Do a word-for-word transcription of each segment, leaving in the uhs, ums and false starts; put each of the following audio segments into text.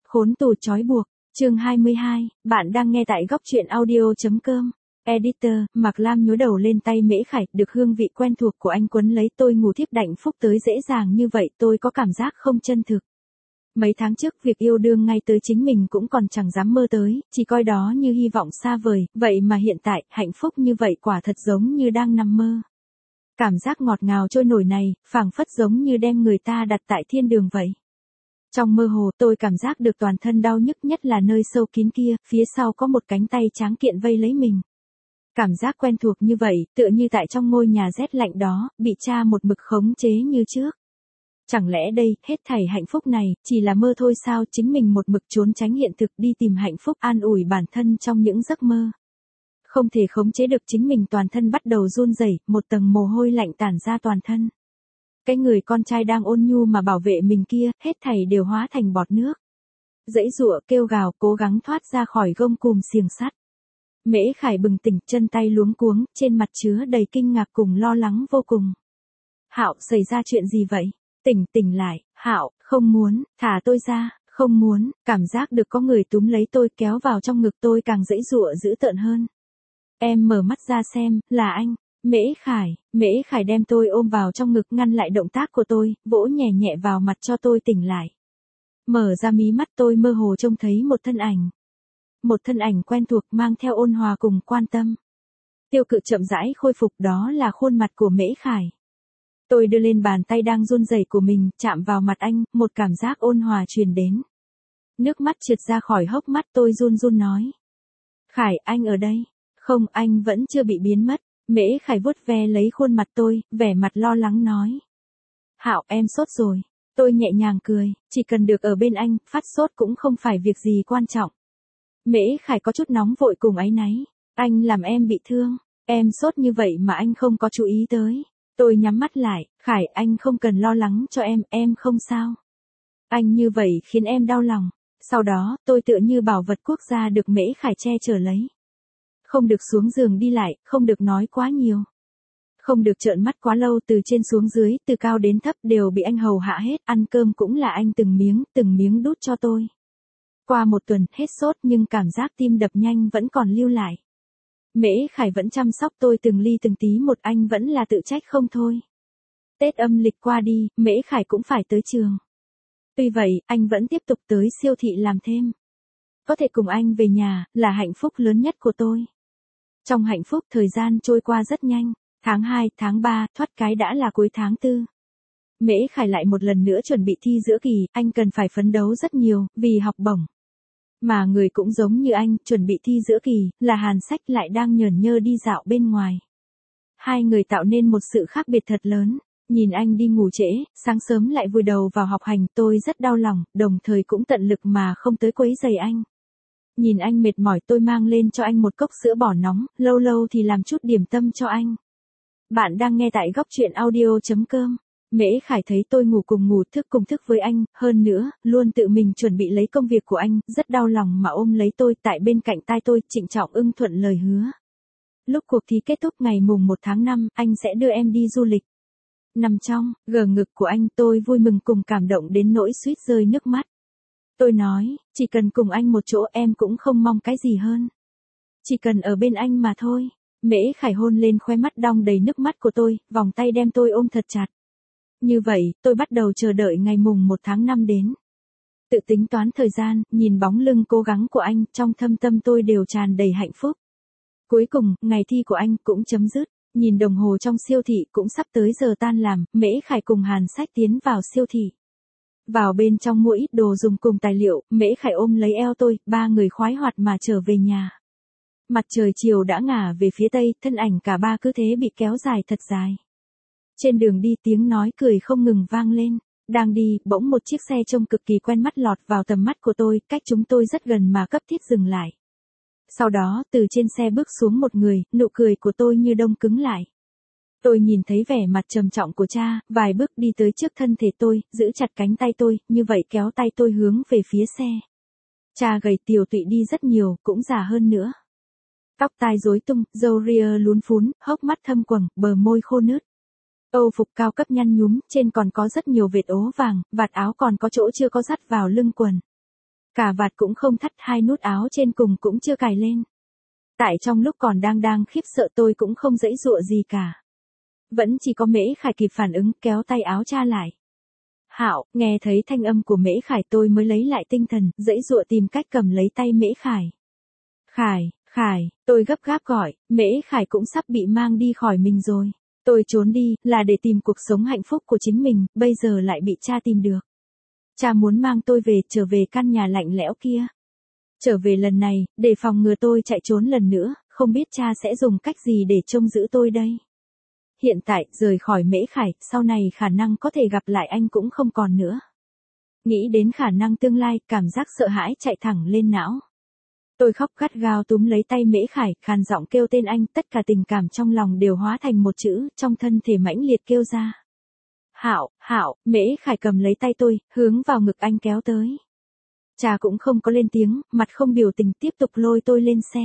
Khốn tù trói buộc, chương hai mươi hai, bạn đang nghe tại góc truyện audio.com. Editor, Mạc Lam nhớ đầu lên tay Mễ Khải, được hương vị quen thuộc của anh quấn lấy tôi ngủ thiếp đạnh phúc tới dễ dàng như vậy tôi có cảm giác không chân thực. Mấy tháng trước việc yêu đương ngay tới chính mình cũng còn chẳng dám mơ tới, chỉ coi đó như hy vọng xa vời, vậy mà hiện tại, hạnh phúc như vậy quả thật giống như đang nằm mơ. Cảm giác ngọt ngào trôi nổi này, phảng phất giống như đem người ta đặt tại thiên đường vậy. Trong mơ hồ tôi cảm giác được toàn thân đau nhức nhất là nơi sâu kín kia, phía sau có một cánh tay tráng kiện vây lấy mình. Cảm giác quen thuộc như vậy, tựa như tại trong ngôi nhà rét lạnh đó, bị cha một mực khống chế như trước. Chẳng lẽ đây, hết thảy hạnh phúc này, chỉ là mơ thôi sao, chính mình một mực trốn tránh hiện thực đi tìm hạnh phúc an ủi bản thân trong những giấc mơ. Không thể khống chế được chính mình toàn thân bắt đầu run rẩy, một tầng mồ hôi lạnh tản ra toàn thân. Cái người con trai đang ôn nhu mà bảo vệ mình kia, hết thảy đều hóa thành bọt nước. Dãy giụa kêu gào, cố gắng thoát ra khỏi gông cùm xiềng sắt. Mễ Khải bừng tỉnh, chân tay luống cuống, trên mặt chứa đầy kinh ngạc cùng lo lắng vô cùng. Hạo, xảy ra chuyện gì vậy? Tỉnh, tỉnh lại, Hạo, không muốn, thả tôi ra, không muốn, cảm giác được có người túm lấy tôi kéo vào trong ngực tôi càng dãy giụa dữ tợn hơn. Em mở mắt ra xem, là anh. Mễ Khải, Mễ Khải đem tôi ôm vào trong ngực ngăn lại động tác của tôi, vỗ nhẹ nhẹ vào mặt cho tôi tỉnh lại. Mở ra mí mắt tôi mơ hồ trông thấy một thân ảnh. Một thân ảnh quen thuộc mang theo ôn hòa cùng quan tâm. Tiêu Cự chậm rãi khôi phục, đó là khuôn mặt của Mễ Khải. Tôi đưa lên bàn tay đang run rẩy của mình, chạm vào mặt anh, một cảm giác ôn hòa truyền đến. Nước mắt trượt ra khỏi hốc mắt tôi run run nói. Khải, anh ở đây. Không, anh vẫn chưa bị biến mất. Mễ Khải vuốt ve lấy khuôn mặt tôi, vẻ mặt lo lắng nói. Hạo, em sốt rồi. Tôi nhẹ nhàng cười, chỉ cần được ở bên anh, phát sốt cũng không phải việc gì quan trọng. Mễ Khải có chút nóng vội cùng áy náy. Anh làm em bị thương. Em sốt như vậy mà anh không có chú ý tới. Tôi nhắm mắt lại, Khải, anh không cần lo lắng cho em, em không sao. Anh như vậy khiến em đau lòng. Sau đó, tôi tựa như bảo vật quốc gia được Mễ Khải che chở lấy. Không được xuống giường đi lại, không được nói quá nhiều. Không được trợn mắt quá lâu, từ trên xuống dưới, từ cao đến thấp đều bị anh hầu hạ hết, ăn cơm cũng là anh từng miếng, từng miếng đút cho tôi. Qua một tuần, hết sốt nhưng cảm giác tim đập nhanh vẫn còn lưu lại. Mễ Khải vẫn chăm sóc tôi từng ly từng tí một, anh vẫn là tự trách không thôi. Tết âm lịch qua đi, Mễ Khải cũng phải tới trường. Tuy vậy, anh vẫn tiếp tục tới siêu thị làm thêm. Có thể cùng anh về nhà, là hạnh phúc lớn nhất của tôi. Trong hạnh phúc thời gian trôi qua rất nhanh, tháng hai, tháng ba, thoát cái đã là cuối tháng tư. Mễ Khải lại một lần nữa chuẩn bị thi giữa kỳ, anh cần phải phấn đấu rất nhiều, vì học bổng. Mà người cũng giống như anh, chuẩn bị thi giữa kỳ, là Hàn Sách lại đang nhởn nhơ đi dạo bên ngoài. Hai người tạo nên một sự khác biệt thật lớn, nhìn anh đi ngủ trễ, sáng sớm lại vùi đầu vào học hành, tôi rất đau lòng, đồng thời cũng tận lực mà không tới quấy rầy anh. Nhìn anh mệt mỏi tôi mang lên cho anh một cốc sữa bò nóng, lâu lâu thì làm chút điểm tâm cho anh. Bạn đang nghe tại góc truyện audio.com. Mễ Khải thấy tôi ngủ cùng ngủ thức cùng thức với anh, hơn nữa, luôn tự mình chuẩn bị lấy công việc của anh, rất đau lòng mà ôm lấy tôi tại bên cạnh tai tôi, trịnh trọng ưng thuận lời hứa. Lúc cuộc thi kết thúc ngày mùng một tháng năm, anh sẽ đưa em đi du lịch. Nằm trong, gờ ngực của anh tôi vui mừng cùng cảm động đến nỗi suýt rơi nước mắt. Tôi nói, chỉ cần cùng anh một chỗ em cũng không mong cái gì hơn. Chỉ cần ở bên anh mà thôi. Mễ Khải hôn lên khóe mắt đong đầy nước mắt của tôi, vòng tay đem tôi ôm thật chặt. Như vậy, tôi bắt đầu chờ đợi ngày mùng một tháng năm đến. Tự tính toán thời gian, nhìn bóng lưng cố gắng của anh, trong thâm tâm tôi đều tràn đầy hạnh phúc. Cuối cùng, ngày thi của anh cũng chấm dứt, nhìn đồng hồ trong siêu thị cũng sắp tới giờ tan làm, Mễ Khải cùng Hàn Sách tiến vào siêu thị. Vào bên trong mua ít đồ dùng cùng tài liệu, Mễ Khải ôm lấy eo tôi, ba người khoái hoạt mà trở về nhà. Mặt trời chiều đã ngả về phía tây, thân ảnh cả ba cứ thế bị kéo dài thật dài. Trên đường đi tiếng nói cười không ngừng vang lên. Đang đi, bỗng một chiếc xe trông cực kỳ quen mắt lọt vào tầm mắt của tôi, cách chúng tôi rất gần mà cấp thiết dừng lại. Sau đó, từ trên xe bước xuống một người, nụ cười của tôi như đông cứng lại. Tôi nhìn thấy vẻ mặt trầm trọng của cha, vài bước đi tới trước thân thể tôi, giữ chặt cánh tay tôi, như vậy kéo tay tôi hướng về phía xe. Cha gầy tiều tụy đi rất nhiều, cũng già hơn nữa. Tóc tai rối tung, râu ria lún phún, hốc mắt thâm quầng, bờ môi khô nứt. Âu phục cao cấp nhăn nhúm, trên còn có rất nhiều vệt ố vàng, vạt áo còn có chỗ chưa có dắt vào lưng quần. Cà vạt cũng không thắt, hai nút áo trên cùng cũng chưa cài lên. Tại trong lúc còn đang đang khiếp sợ tôi cũng không giãy giụa gì cả. Vẫn chỉ có Mễ Khải kịp phản ứng kéo tay áo cha lại. Hạo, nghe thấy thanh âm của Mễ Khải tôi mới lấy lại tinh thần, giãy giụa tìm cách cầm lấy tay Mễ Khải. Khải, Khải, tôi gấp gáp gọi, Mễ Khải cũng sắp bị mang đi khỏi mình rồi. Tôi trốn đi, là để tìm cuộc sống hạnh phúc của chính mình, bây giờ lại bị cha tìm được. Cha muốn mang tôi về, trở về căn nhà lạnh lẽo kia. Trở về lần này, để phòng ngừa tôi chạy trốn lần nữa, không biết cha sẽ dùng cách gì để trông giữ tôi đây. Hiện tại, rời khỏi Mễ Khải, sau này khả năng có thể gặp lại anh cũng không còn nữa. Nghĩ đến khả năng tương lai, cảm giác sợ hãi chạy thẳng lên não. Tôi khóc gắt gao túm lấy tay Mễ Khải, khàn giọng kêu tên anh, tất cả tình cảm trong lòng đều hóa thành một chữ, trong thân thể mãnh liệt kêu ra. Hạo, Hạo, Mễ Khải cầm lấy tay tôi, hướng vào ngực anh kéo tới. Cha cũng không có lên tiếng, mặt không biểu tình tiếp tục lôi tôi lên xe.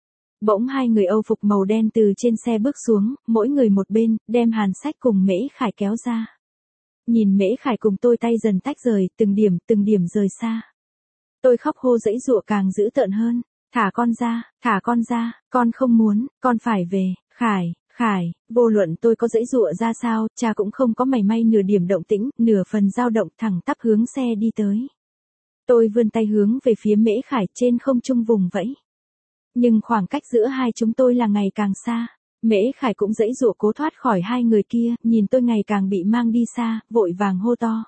Bỗng hai người Âu phục màu đen từ trên xe bước xuống, mỗi người một bên, đem Hàn Sách cùng Mễ Khải kéo ra. Nhìn Mễ Khải cùng tôi tay dần tách rời, từng điểm, từng điểm rời xa. Tôi khóc hô giãy giụa càng dữ tợn hơn. Thả con ra, thả con ra, con không muốn, con phải về, Khải, Khải, vô luận tôi có giãy giụa ra sao, cha cũng không có mảy may nửa điểm động tĩnh, nửa phần dao động, thẳng tắp hướng xe đi tới. Tôi vươn tay hướng về phía Mễ Khải trên không trung vùng vẫy. Nhưng khoảng cách giữa hai chúng tôi là ngày càng xa. Mễ Khải cũng giãy giụa cố thoát khỏi hai người kia, nhìn tôi ngày càng bị mang đi xa, vội vàng hô to.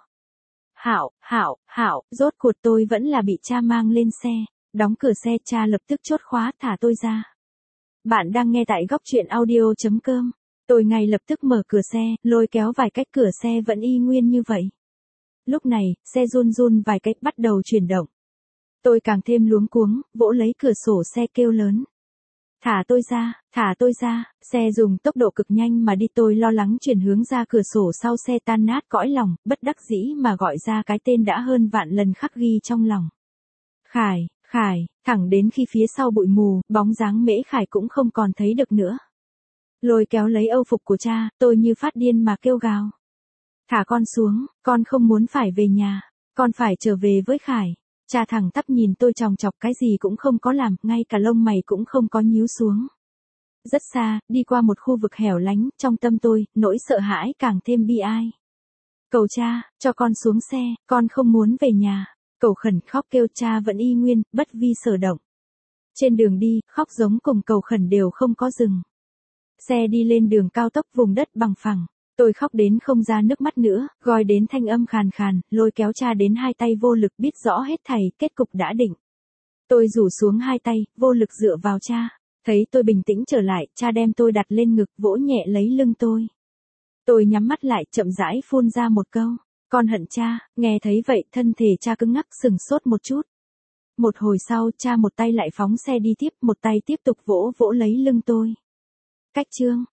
Hạo, Hạo, Hạo, rốt cuộc tôi vẫn là bị cha mang lên xe. Đóng cửa xe, cha lập tức chốt khóa, thả tôi ra. Bạn đang nghe tại góc truyện audio chấm com. Tôi ngay lập tức mở cửa xe, lôi kéo vài cách cửa xe vẫn y nguyên như vậy. Lúc này, xe run run vài cách bắt đầu chuyển động. Tôi càng thêm luống cuống, vỗ lấy cửa sổ xe kêu lớn. Thả tôi ra, thả tôi ra, xe dùng tốc độ cực nhanh mà đi, tôi lo lắng chuyển hướng ra cửa sổ sau xe tan nát cõi lòng, bất đắc dĩ mà gọi ra cái tên đã hơn vạn lần khắc ghi trong lòng. Khải, Khải, thẳng đến khi phía sau bụi mù, bóng dáng Mễ Khải cũng không còn thấy được nữa. Lôi kéo lấy âu phục của cha, tôi như phát điên mà kêu gào. Thả con xuống, con không muốn phải về nhà, con phải trở về với Khải. Cha thẳng tắp nhìn tôi chòng chọc, cái gì cũng không có làm, ngay cả lông mày cũng không có nhíu xuống. Rất xa, đi qua một khu vực hẻo lánh, trong tâm tôi, nỗi sợ hãi càng thêm bi ai. Cầu cha, cho con xuống xe, con không muốn về nhà. Cầu khẩn khóc kêu, cha vẫn y nguyên, bất vi sở động. Trên đường đi, khóc giống cùng cầu khẩn đều không có dừng. Xe đi lên đường cao tốc vùng đất bằng phẳng. Tôi khóc đến không ra nước mắt nữa, gọi đến thanh âm khàn khàn, lôi kéo cha đến hai tay vô lực, biết rõ hết thảy, kết cục đã định. Tôi rủ xuống hai tay, vô lực dựa vào cha. Thấy tôi bình tĩnh trở lại, cha đem tôi đặt lên ngực, vỗ nhẹ lấy lưng tôi. Tôi nhắm mắt lại, chậm rãi phun ra một câu. Con hận cha. Nghe thấy vậy, thân thể cha cứng ngắc, sừng sốt một chút. Một hồi sau, cha một tay lại phóng xe đi tiếp, một tay tiếp tục vỗ vỗ lấy lưng tôi. Cách chương.